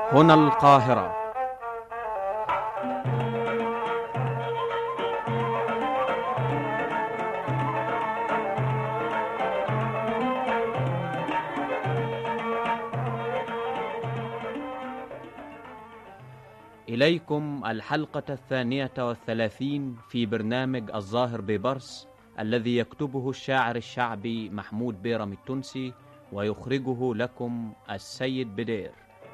هنا القاهرة. إليكم الحلقة 32 في برنامج الظاهر ببرص، الذي يكتبه الشاعر الشعبي محمود بيرم التونسي، ويخرجه لكم السيد بدير.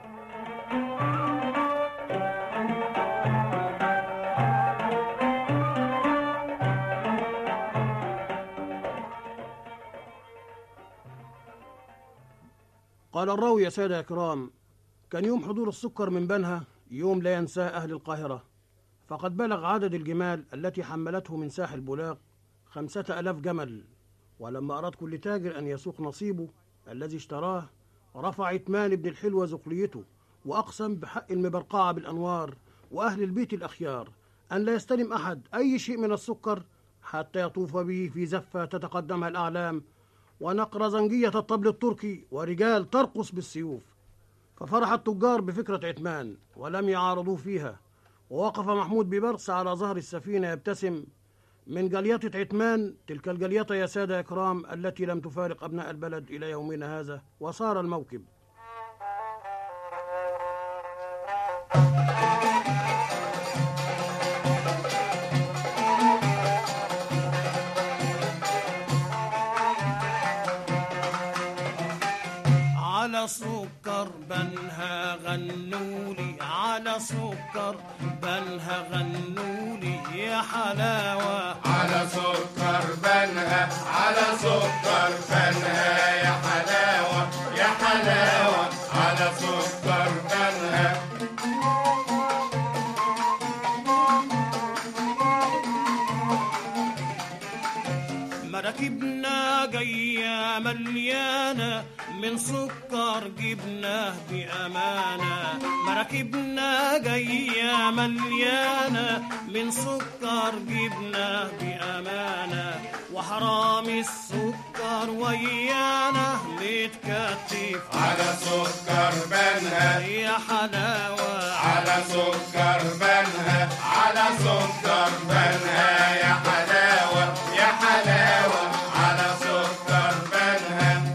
قال الراوي: يا سادة إكرام، كان يوم حضور السكر من بنها يوم لا ينساه أهل القاهرة، فقد بلغ عدد الجمال التي حملته من ساحل بولاق 5000 جمل. ولما أراد كل تاجر أن يسوق نصيبه الذي اشتراه، رفع عتمان بن الحلوة زقليته وأقسم بحق المبرقعة بالأنوار وأهل البيت الأخيار أن لا يستلم أحد أي شيء من السكر حتى يطوف به في زفة تتقدمها الأعلام ونقر زنجية الطبل التركي ورجال ترقص بالسيوف. ففرح التجار بفكرة عتمان ولم يعارضوه فيها، ووقف محمود ببرص على ظهر السفينة يبتسم من جليطة عتمان، تلك الجليطة يا سادة إكرام التي لم تفارق أبناء البلد إلى يومنا هذا. وصار الموكب. على سكر بنها غنولي، على سكر بنها غنولي يا حلاوة، على سكر بنها، على سكر بنها يا حلاوة يا حلاوة، على سكر بنها. مراكبنا جاية مليانة من سكر جبناه بأمانة، مراكبنا جاية مليانة من سكر جبناه بأمانة، وحرام السكر ويانا متكتف على سكر بنها يا حلاوة، على سكر بنها، على سكر بنها يا حلاوة يا حلاوة، على سكر بنها.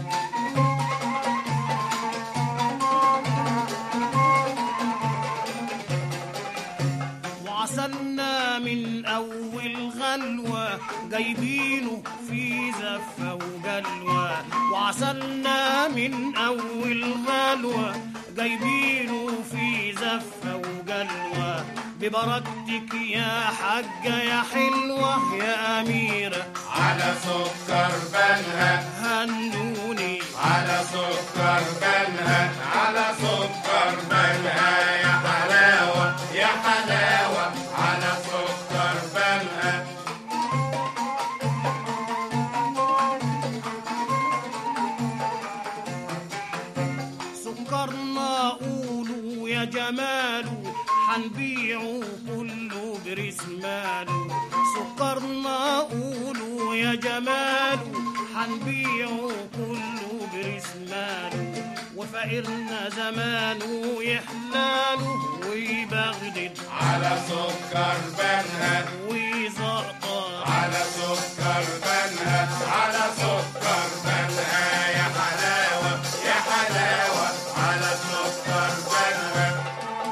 وعسلنا من أول غلوة جايبينه في زفة وجلوة، وعسلنا من أول غلوة جايبينه في زفة وجلوة، ببركتك يا حاجة يا حلوة يا أميرة، على سكر بنها هنوني، على سكر بنها، على سكر بنها يا حلاوة يا حلاوة، على سكر بنها. سكرنا قولوا يا جماله حنبيعه كله بريس ماله، سكرنا قولوا يا جماله حنبيعه كله بريس ماله، وفقرنا زمانه يحلاله ويبغدد على سكر بنها ويزقطر، على سكر بنها، على سكر بنها يا حلاوة يا حلاوة، على سكر بنها.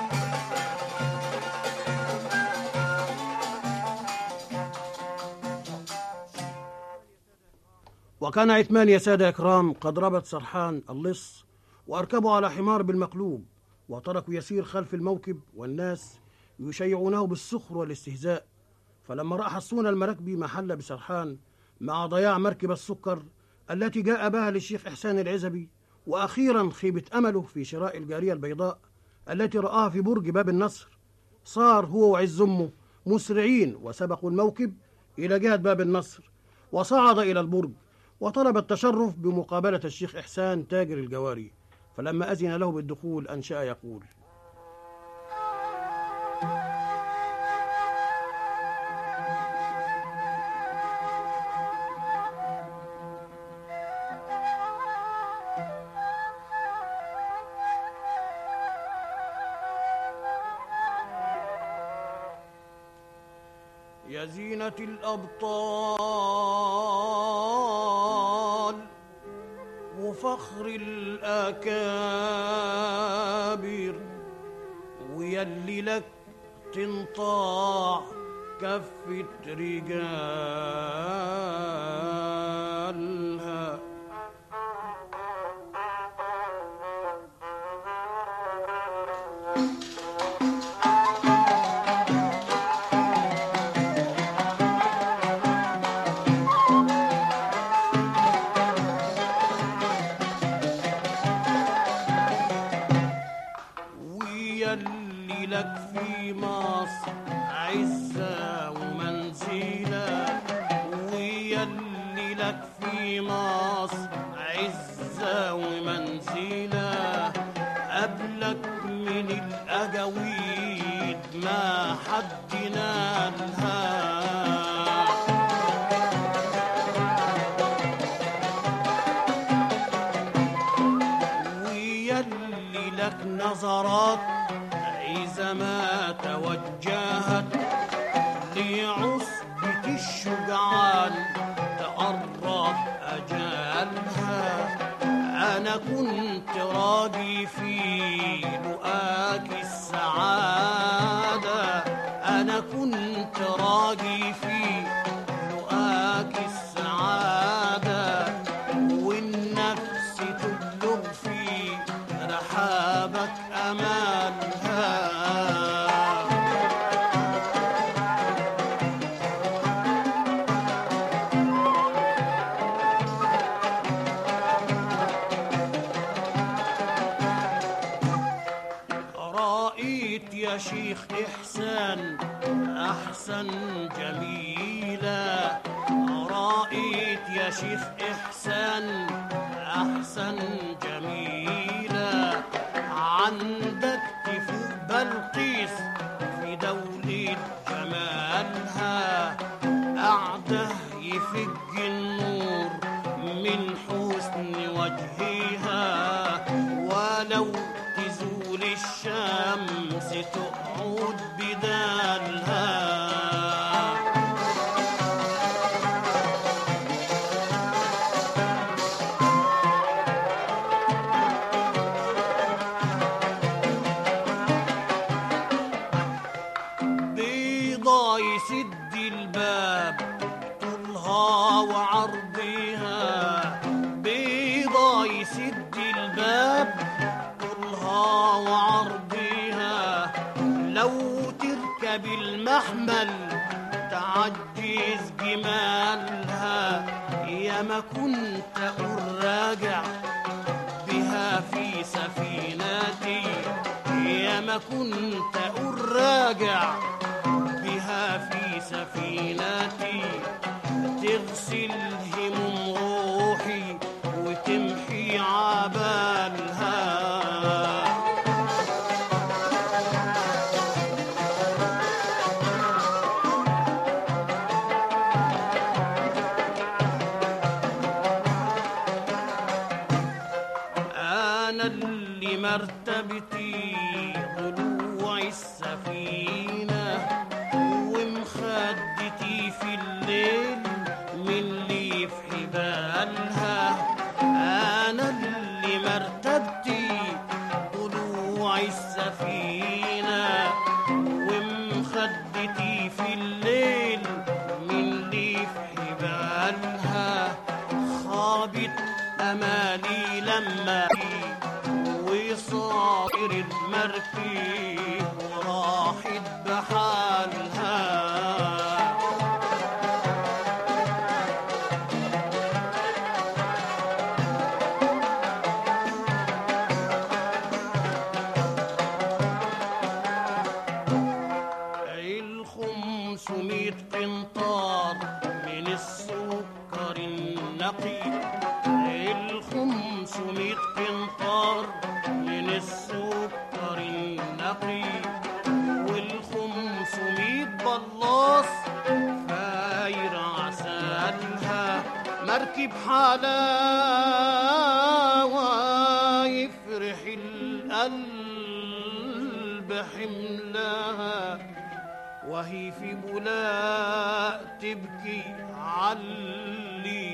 وكان عتمان يا سادة إكرام قد ربط سرحان اللص وأركبوا على حمار بالمقلوب، وتركوا يسير خلف الموكب والناس يشيعونه بالسخر والاستهزاء. فلما رأى حصون المراكبي محل بسرحان مع ضياع مركب السكر التي جاء بها للشيخ إحسان العزبي، وأخيرا خيبة أمله في شراء الجارية البيضاء التي رآها في برج باب النصر، صار هو وعز أمه مسرعين وسبقوا الموكب إلى جهة باب النصر، وصعد إلى البرج وطلب التشرف بمقابلة الشيخ إحسان تاجر الجواري. فلما أذن له بالدخول أنشأ يقول: زينة الأبطال وفخر الأكابر، ويلي لك تنطاع كفة رجالها. ويلي لك في مصر عزة ومنزلة، ويلي لك في مصر عزة ومنزلة، قبلك من الأجاويد ما حد نالها. ويلي لك نظرات إذا ما توجهت لعصبة الشجعان تقرب أجالها. أنا كنت راضي في لقاك السعادة، أنا كنت راضي في لقاك السعادة، والنفس تبلغ في رحابك أمالها. رأيت يا شيخ إحسان أحسن جميلة، رأيت يا شيخ إحسان أحسن جميلة، عندك تفوق بلقيس في دولة جمالها، قاعدة يفج النور من حسن وجهها، ولو تزول الشمس تقعد بدالها. بيضا يسد الباب طولها وعرضها، بيضا يسد الباب طولها وعرضها، لو تركب المحمل تعجز جمالها. يا ما كنت أقول راجع بها في سفينتي، يا ما كنت أقول راجع بها في سفينتي، تغسل هموم روحي وتمحي عبالها. أنا اللي مرتبتي ضلوع السفينة، ومخدتي في الليل من اللي في حبالها. أنا اللي مرتبتي ضلوع السفينة، ومخدتي في الليل من اللي في حبالها. خابت أمالي لما وصائر المركب وراحت بحالها. ال500 قنطار من السكر النقي، ال500 قنطار من السكر النقي، وال500 بلاص فاير عسلها. مركب حلاوة يفرح القلب حملها، وهي في بولاق تبكي عاللي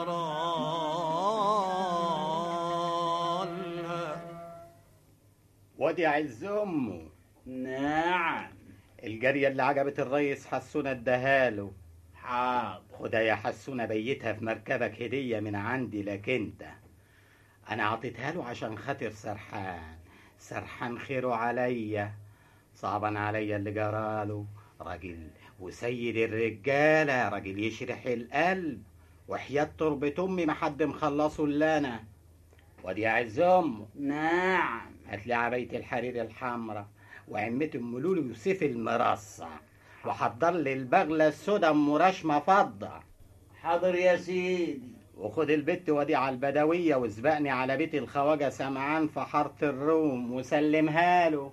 جرالها. وادي عز امه. نعم. الجارية اللي عجبت الريس حسونة اداهاله. حاضر. خدها يا حسونة بيتها في مركبك هدية من عندي لك انت. انا عطيتها له عشان خاطر سرحان خيره عليا، صعبا عليا اللي جراله. راجل وسيد الرجالة، راجل يشرح القلب، وحياة تربة امي ما حد مخلصه الا انا. وادي عز امه. نعم. هاتلي عباية الحرير الحمراء وعمة ام لولو يوسف المرصع، وحضر لي البغلة السودا ام رشمة فضة. حاضر يا سيدي. وخد البت وديعة البدوية وسبقني على بيت الخواجة سمعان في حارة الروم وسلمها له.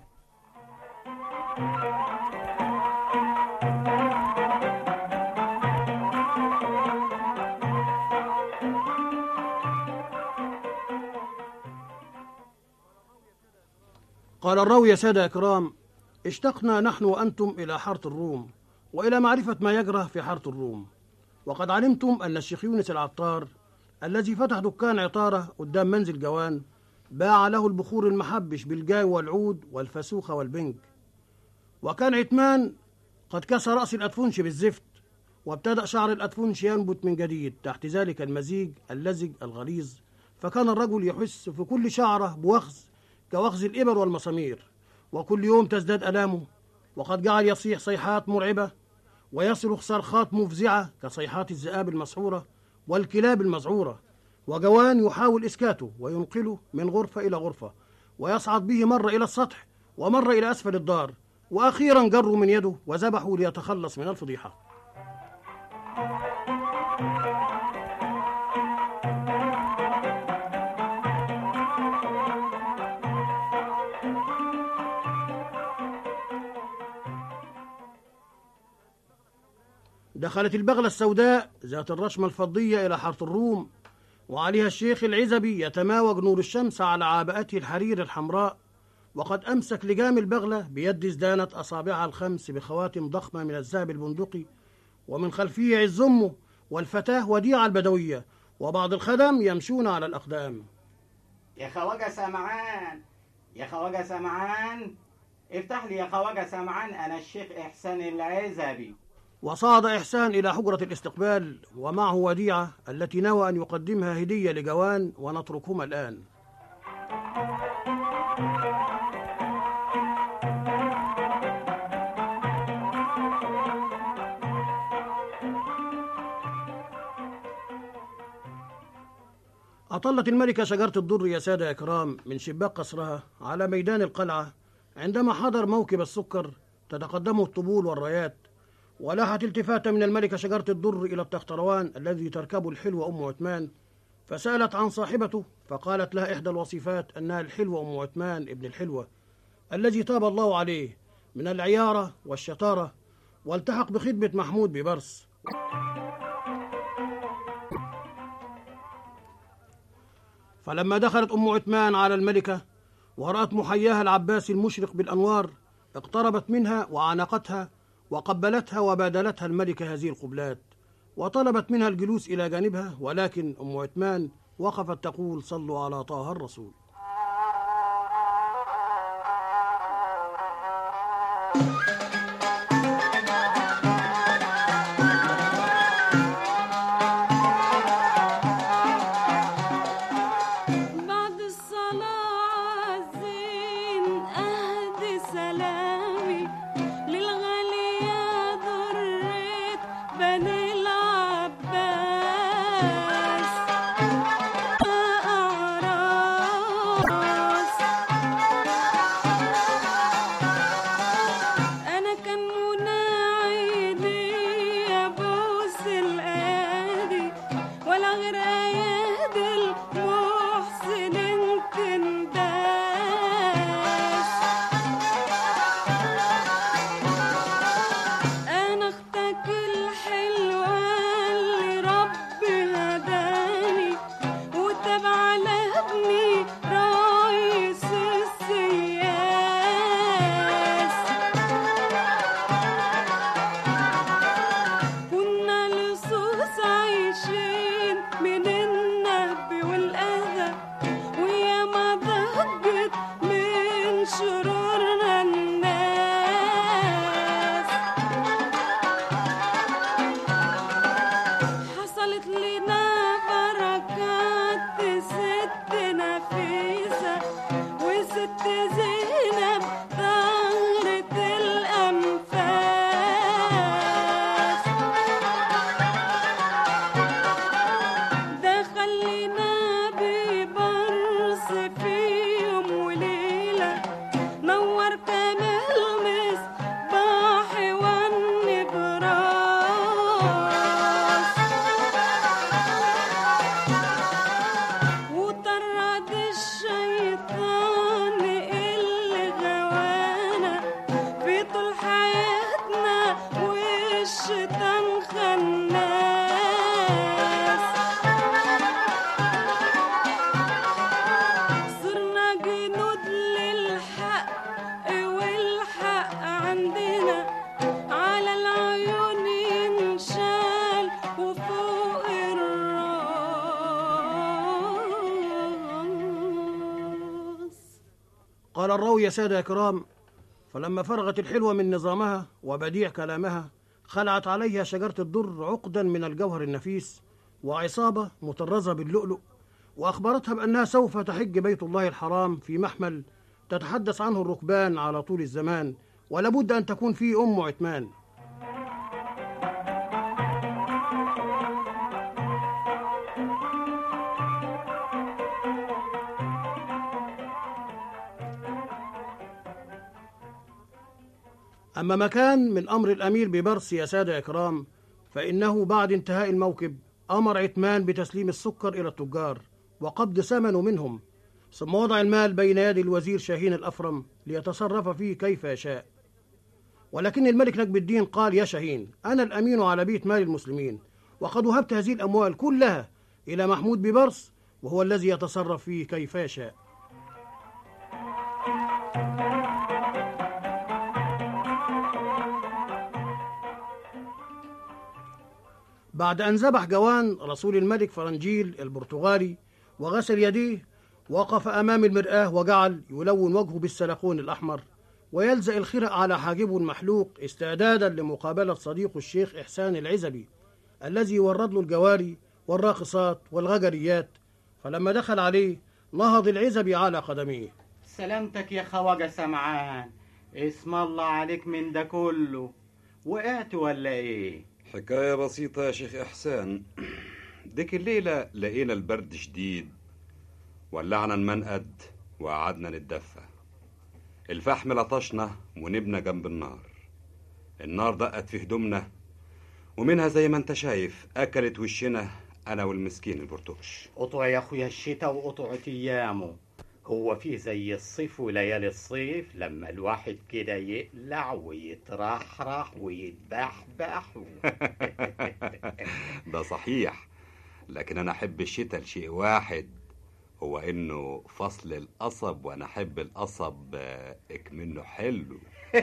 قال الراوي يا سادة إكرام: اشتقنا نحن وأنتم إلى حارة الروم وإلى معرفة ما يجرى في حارة الروم. وقد علمتم أن الشيخ يونس العطار الذي فتح دكان عطارة قدام منزل جوان باع له البخور المحبش بالجاي والعود والفسوخة والبنج. وكان عتمان قد كسر رأس الأدفنش بالزفت، وابتدأ شعر الأدفنش ينبت من جديد تحت ذلك المزيج اللزج الغليظ، فكان الرجل يحس في كل شعره بوخز كوخز الإبر والمسامير، وكل يوم تزداد ألامه، وقد جعل يصيح صيحات مرعبة ويصرخ صرخات مفزعة كصيحات الذئاب المسعورة والكلاب المذعورة. وجوان يحاول إسكاته وينقله من غرفة إلى غرفة، ويصعد به مرة إلى السطح ومرة إلى أسفل الدار، وأخيرا جروا من يده وذبحوا ليتخلص من الفضيحة. دخلت البغلة السوداء ذات الرشمة الفضية إلى حارة الروم، وعليها الشيخ العزبي يتماوج نور الشمس على عابئته الحرير الحمراء، وقد أمسك لجام البغلة بيد ازدانت أصابعها الخمس بخواتم ضخمة من الذهب البندقي، ومن خلفه عز أمه والفتاة وديعة البدوية وبعض الخدم يمشون على الأقدام. يا خواجة سمعان، يا خواجة سمعان، افتح لي يا خواجة سمعان، أنا الشيخ إحسان العزبي. وصعد إحسان إلى حجرة الاستقبال ومعه وديعة التي نوى أن يقدمها هدية لجوان، ونتركهما الآن. أطلت الملكة شجرة الدر يا سادة إكرام من شباك قصرها على ميدان القلعة عندما حضر موكب السكر تتقدمه الطبول والرايات، ولاحت التفاتة من الملكة شجرة الدر إلى التختروان الذي تركبه الحلوة أم عثمان، فسألت عن صاحبته، فقالت لها إحدى الوصيفات أنها الحلوة أم عثمان ابن الحلوة الذي تاب الله عليه من العيارة والشطارة، والتحق بخدمة محمود ببرس. فلما دخلت أم عثمان على الملكة ورأت محياها العباسي المشرق بالأنوار، اقتربت منها وعانقتها وقبلتها وبادلتها الملكة هذه القبلات، وطلبت منها الجلوس إلى جانبها، ولكن أم عثمان وقفت تقول: صلوا على طه الرسول. ست نفيسة وست زينب طهرة الأنفاس. دخلنا ببرص في يوم وليلة نور كان المصباح والنبراس. وطرد الشيطان اللي غوانا في طول حياتنا والشيطان خناس. صرنا جنود للحق والحق عندنا على العيون ينشال وفوق الراس. قال الراوي يا سادة يا كرام: فلما فرغت الحلوة من نظامها وبديع كلامها خلعت عليها شجرة الدر عقدا من الجوهر النفيس وعصابة مطرزة باللؤلؤ، وأخبرتها بأنها سوف تحج بيت الله الحرام في محمل تتحدث عنه الركبان على طول الزمان، ولابد أن تكون فيه أم عثمان. أما مكان من أمر الأمير ببرص يا سادة يا كرام، فإنه بعد انتهاء الموكب أمر عثمان بتسليم السكر إلى التجار وقبض ثمنه منهم، ثم وضع المال بين يدي الوزير شاهين الأفرم ليتصرف فيه كيف يشاء. ولكن الملك نجم الدين قال: يا شاهين، أنا الأمين على بيت مال المسلمين، وقد وهبت هذه الأموال كلها إلى محمود ببرص، وهو الذي يتصرف فيه كيف يشاء. بعد أن ذبح جوان رسول الملك فرنجيل البرتغالي وغسل يديه، وقف أمام المرآة وجعل يلون وجهه بالسلقون الأحمر ويلزق الخرق على حاجبه المحلوق استعدادا لمقابلة صديقه الشيخ إحسان العزبي الذي ورد له الجواري والراقصات والغجريات. فلما دخل عليه نهض العزبي على قدميه: سلامتك يا خواجة سمعان، اسم الله عليك من ده كله، وقعت ولا ايه؟ حكاية بسيطة يا شيخ إحسان. ديك الليلة لقينا البرد شديد، ولعنا المنقد وقعدنا نتدفى. الفحم لطشنا ونبنا جنب النار دقت في هدومنا، ومنها زي ما انت شايف أكلت وشنا أنا والمسكين البرتوش. قطع يا أخويا الشتاء وقطعت أيامه، هو فيه زي الصيف وليالي الصيف لما الواحد كده يقلع ويترحرح ويتبحبح ده صحيح، لكن أنا أحب الشتاء لشيء واحد، هو إنه فصل القصب، وأنا أحب القصب إكمنه حلو.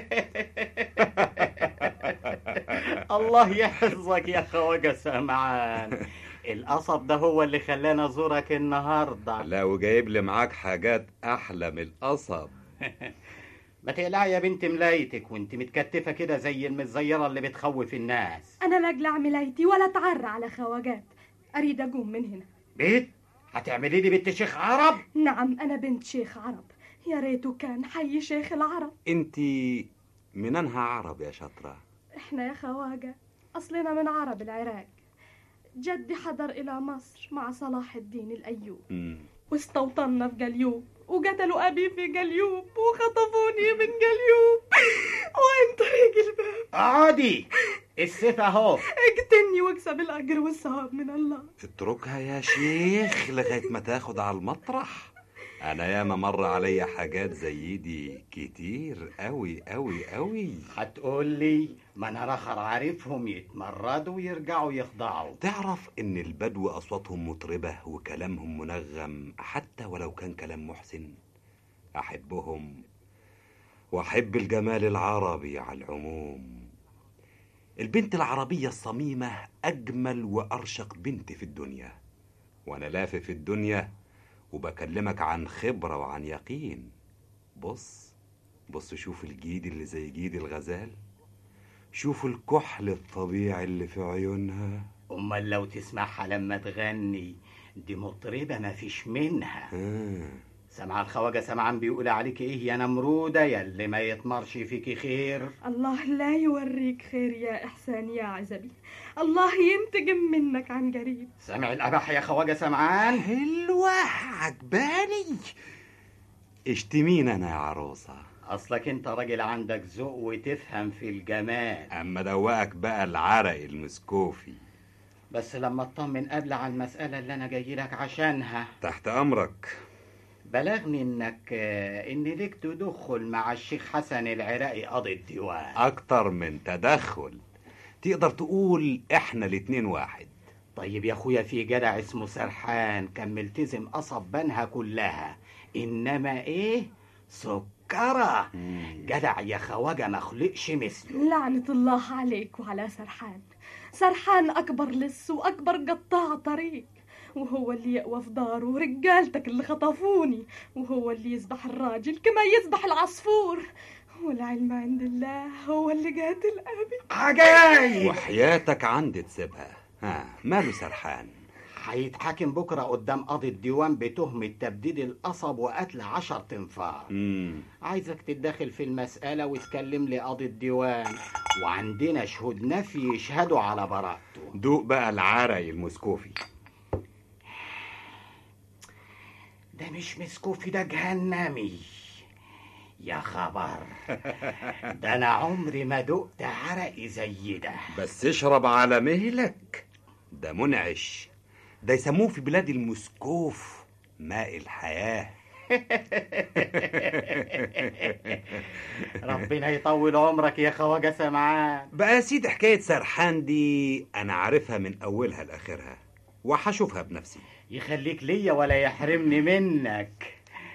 الله يحفظك يا خواجة سمعان، القصب ده هو اللي خلانا أزورك النهاردة. لا، وجايب لي معاك حاجات أحلى من القصب. ما تقلعي يا بنت ملايتك وانت متكتفة كده زي المزيرة اللي بتخوف الناس. أنا لا أقلع ملايتي ولا أتعرى على خواجات، أريد أقوم من هنا. بيت؟ هتعملي لي بنت شيخ عرب؟ نعم، أنا بنت شيخ عرب، يا ريته كان حي شيخ العرب. انتي من أنها عرب يا شطرة؟ إحنا يا خواجة أصلنا من عرب العراق. جدي حضر إلى مصر مع صلاح الدين الأيوب واستوطنا في جليوب، وقتلوا أبي في جليوب وخطفوني من جليوب وين طريق الباب. عادي السيف اهو، اقتلني واكسب الأجر والثواب من الله. اتركها يا شيخ لغاية ما تاخد على المطرح. أنا ياما مر عليا حاجات زي دي كتير أوي أوي أوي. هتقول لي ما أنا رخر عارفهم يتمردوا ويرجعوا يخضعوا. تعرف إن البدو أصواتهم مطربة وكلامهم منغم حتى ولو كان كلام محسن. أحبهم وأحب الجمال العربي على العموم. البنت العربية الصميمة أجمل وأرشق بنت في الدنيا، وأنا لافف في الدنيا وبكلمك عن خبرة وعن يقين. بص شوف الجيد اللي زي جيد الغزال، شوف الكحل الطبيعي اللي في عيونها. أمال لو تسمعها لما تغني دي مطربة ما فيش منها. سمع الخواجة سمعان بيقول عليك ايه يا نمرودة يا اللي ما يطمرش فيكي خير؟ الله لا يوريك خير يا إحسان يا عزبي، الله ينتقم منك عن قريب. سمع الأبح يا خواجة سمعان. حلوة عجباني. اشتمين انا يا عروسة، اصلك انت راجل عندك ذوق وتفهم في الجمال. اما دوقك بقى العرق المسكوفي. بس لما اطمن قبل على المسألة اللي انا جاي لك عشانها. تحت امرك. بلغني انك ان ليك تدخل مع الشيخ حسن العراقي قاضي الديوان. اكتر من تدخل، تقدر تقول احنا الاتنين واحد. طيب يا اخويا في جدع اسمه سرحان كان ملتزم قصب بنها كلها، انما ايه سكرة. جدع يا خواجة مخلقش مثله. لعنة الله عليك وعلى سرحان. سرحان أكبر لص وأكبر قطاع طريق، وهو اللي يقوى في داره ورجالتك اللي خطفوني، وهو اللي يذبح الراجل كما يذبح العصفور، والعلم عند الله هو اللي قاتل أبي. عجايب. وحياتك عندي تسيبها. ماله سرحان؟ هيتحاكم بكرة قدام قاضي الديوان بتهمة تبديد القصب وقتل 10 تنفار. عايزك تتدخل في المسألة وتكلم لي قاضي الديوان، وعندنا شهود نفي يشهدوا على براءته. دوق بقى العرق المسكوفي. ده مش مسكوفي، ده جهنمي يا خبر. ده انا عمري ما دقت عرقي زي ده. بس اشرب على مهلك، ده منعش، ده يسموه في بلاد المسكوف ماء الحياة. ربنا يطول عمرك يا خواجة سمعان. بقى يا سيدي حكاية سرحان دي أنا عارفها من أولها لآخرها وحشوفها بنفسي. يخليك ليا ولا يحرمني منك.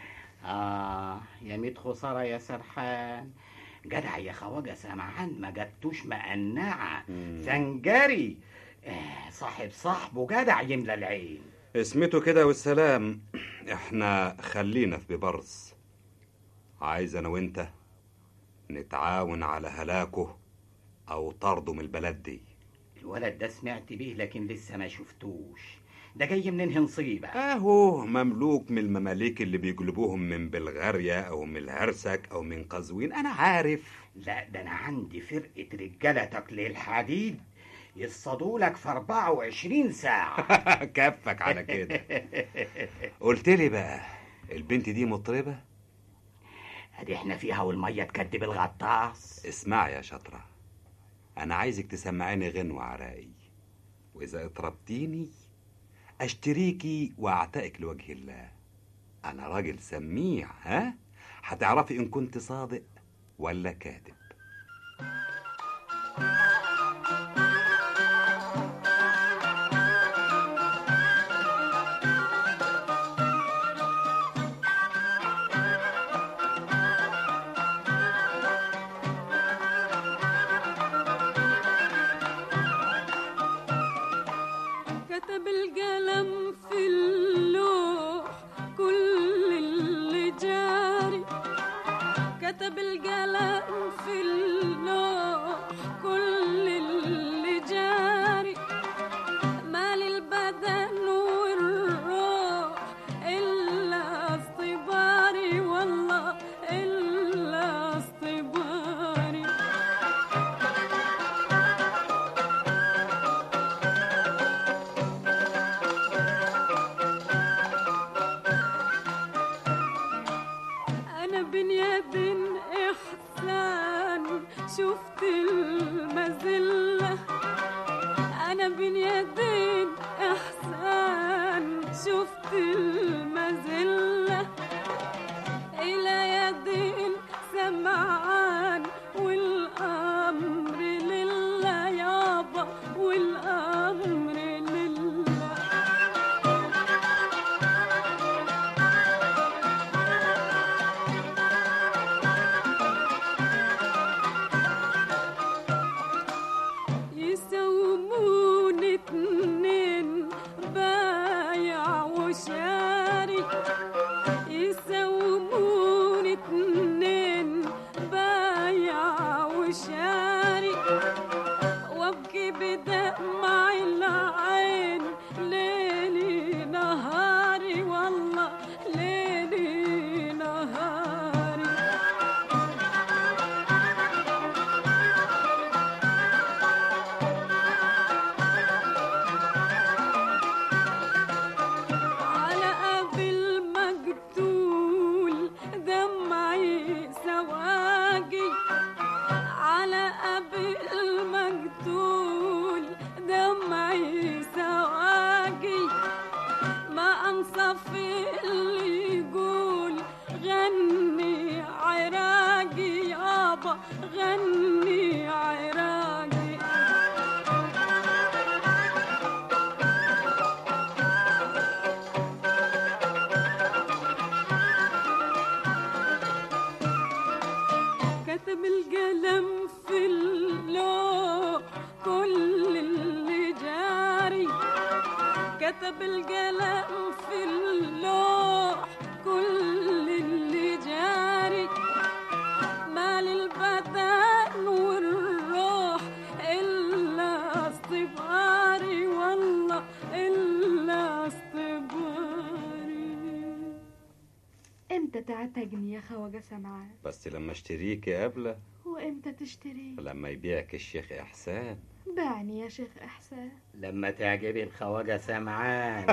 يا ميت خسارة يا سرحان. جدع يا خواجة سمعان ما جبتوش مقنعة زنجري. صاحب صاحبه جدع يملى العين. اسمته كده والسلام. احنا خلينا في ببرز. عايز انا وانت نتعاون على هلاكه او طرده من البلد دي. الولد ده سمعت بيه لكن لسه ما شفتوش. ده جاي منين نصيبه؟ اهو مملوك من المماليك اللي بيجلبوهم من بلغاريا او من الهرسك او من قزوين. انا عارف. لا ده انا عندي فرقة رجالة تقليل الحديد يصطادولك في 24 ساعة. كفك على كده. قلت لي بقى البنت دي مطربة؟ ادي احنا فيها والمية تكدب الغطاس. اسمع يا شطرة، انا عايزك تسمعيني غنوة عراقي، واذا اطربتيني اشتريكي واعتقك لوجه الله. انا راجل سميع، هتعرفي ان كنت صادق ولا كاذب. كتب القلم في اللوح كل اللي جاري، كتب القلم في اللوح كل اللي جاري، مال البدن والروح إلا اصطباري، والله إلا اصطباري. أنا بنياد إحسان شفت المذلة، أنا بنياد إحسان شفت المذلة، إلى يدين سمعان والأمر لله يابا، والأمر لله. وامتى تعتقني يا خواجة سمعان؟ بس لما اشتريك يا قبلة. وامتى تشتري؟ لما يبيعك الشيخ إحسان. باعني يا شيخ إحسان. لما تعجبي الخواجة سمعان.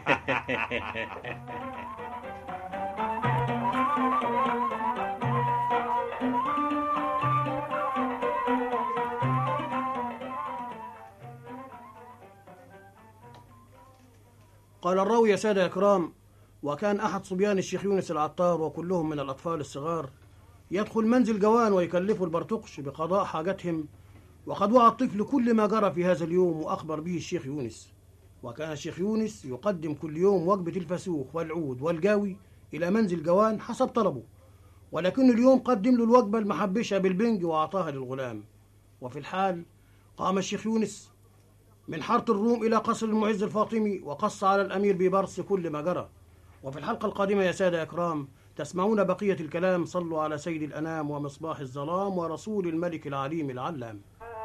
قال الراوي يا سادة إكرام: وكان أحد صبيان الشيخ يونس العطار وكلهم من الأطفال الصغار يدخل منزل جوان ويكلفوا البرتقش بقضاء حاجتهم، وقد وعى الطفل كل ما جرى في هذا اليوم وأخبر به الشيخ يونس. وكان الشيخ يونس يقدم كل يوم وجبة الفسوخ والعود والجاوي إلى منزل جوان حسب طلبه، ولكن اليوم قدم له الوجبة المحبشة بالبنج وأعطاها للغلام. وفي الحال قام الشيخ يونس من حارة الروم إلى قصر المعز الفاطمي وقص على الأمير ببرس كل ما جرى. وفي الحلقة القادمة يا سادة إكرام تسمعون بقية الكلام. صلوا على سيد الأنام ومصباح الظلام ورسول الملك العليم العلام.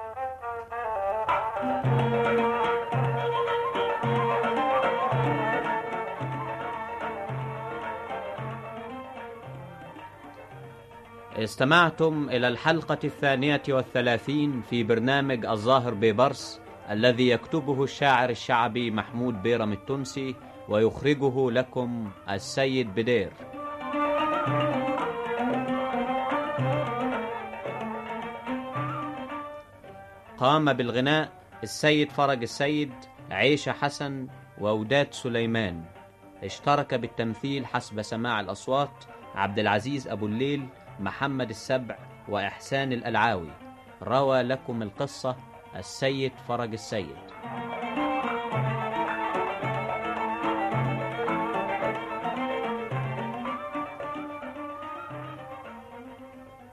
استمعتم إلى الحلقة 32 في برنامج الظاهر ببرس، الذي يكتبه الشاعر الشعبي محمود بيرم التونسي ويخرجه لكم السيد بدير. قام بالغناء السيد فرج السيد، عيشة حسن، ووداد سليمان. اشترك بالتمثيل حسب سماع الأصوات عبد العزيز أبو الليل، محمد السبع، وإحسان الألعاوي. روى لكم القصة السيد فرج السيد.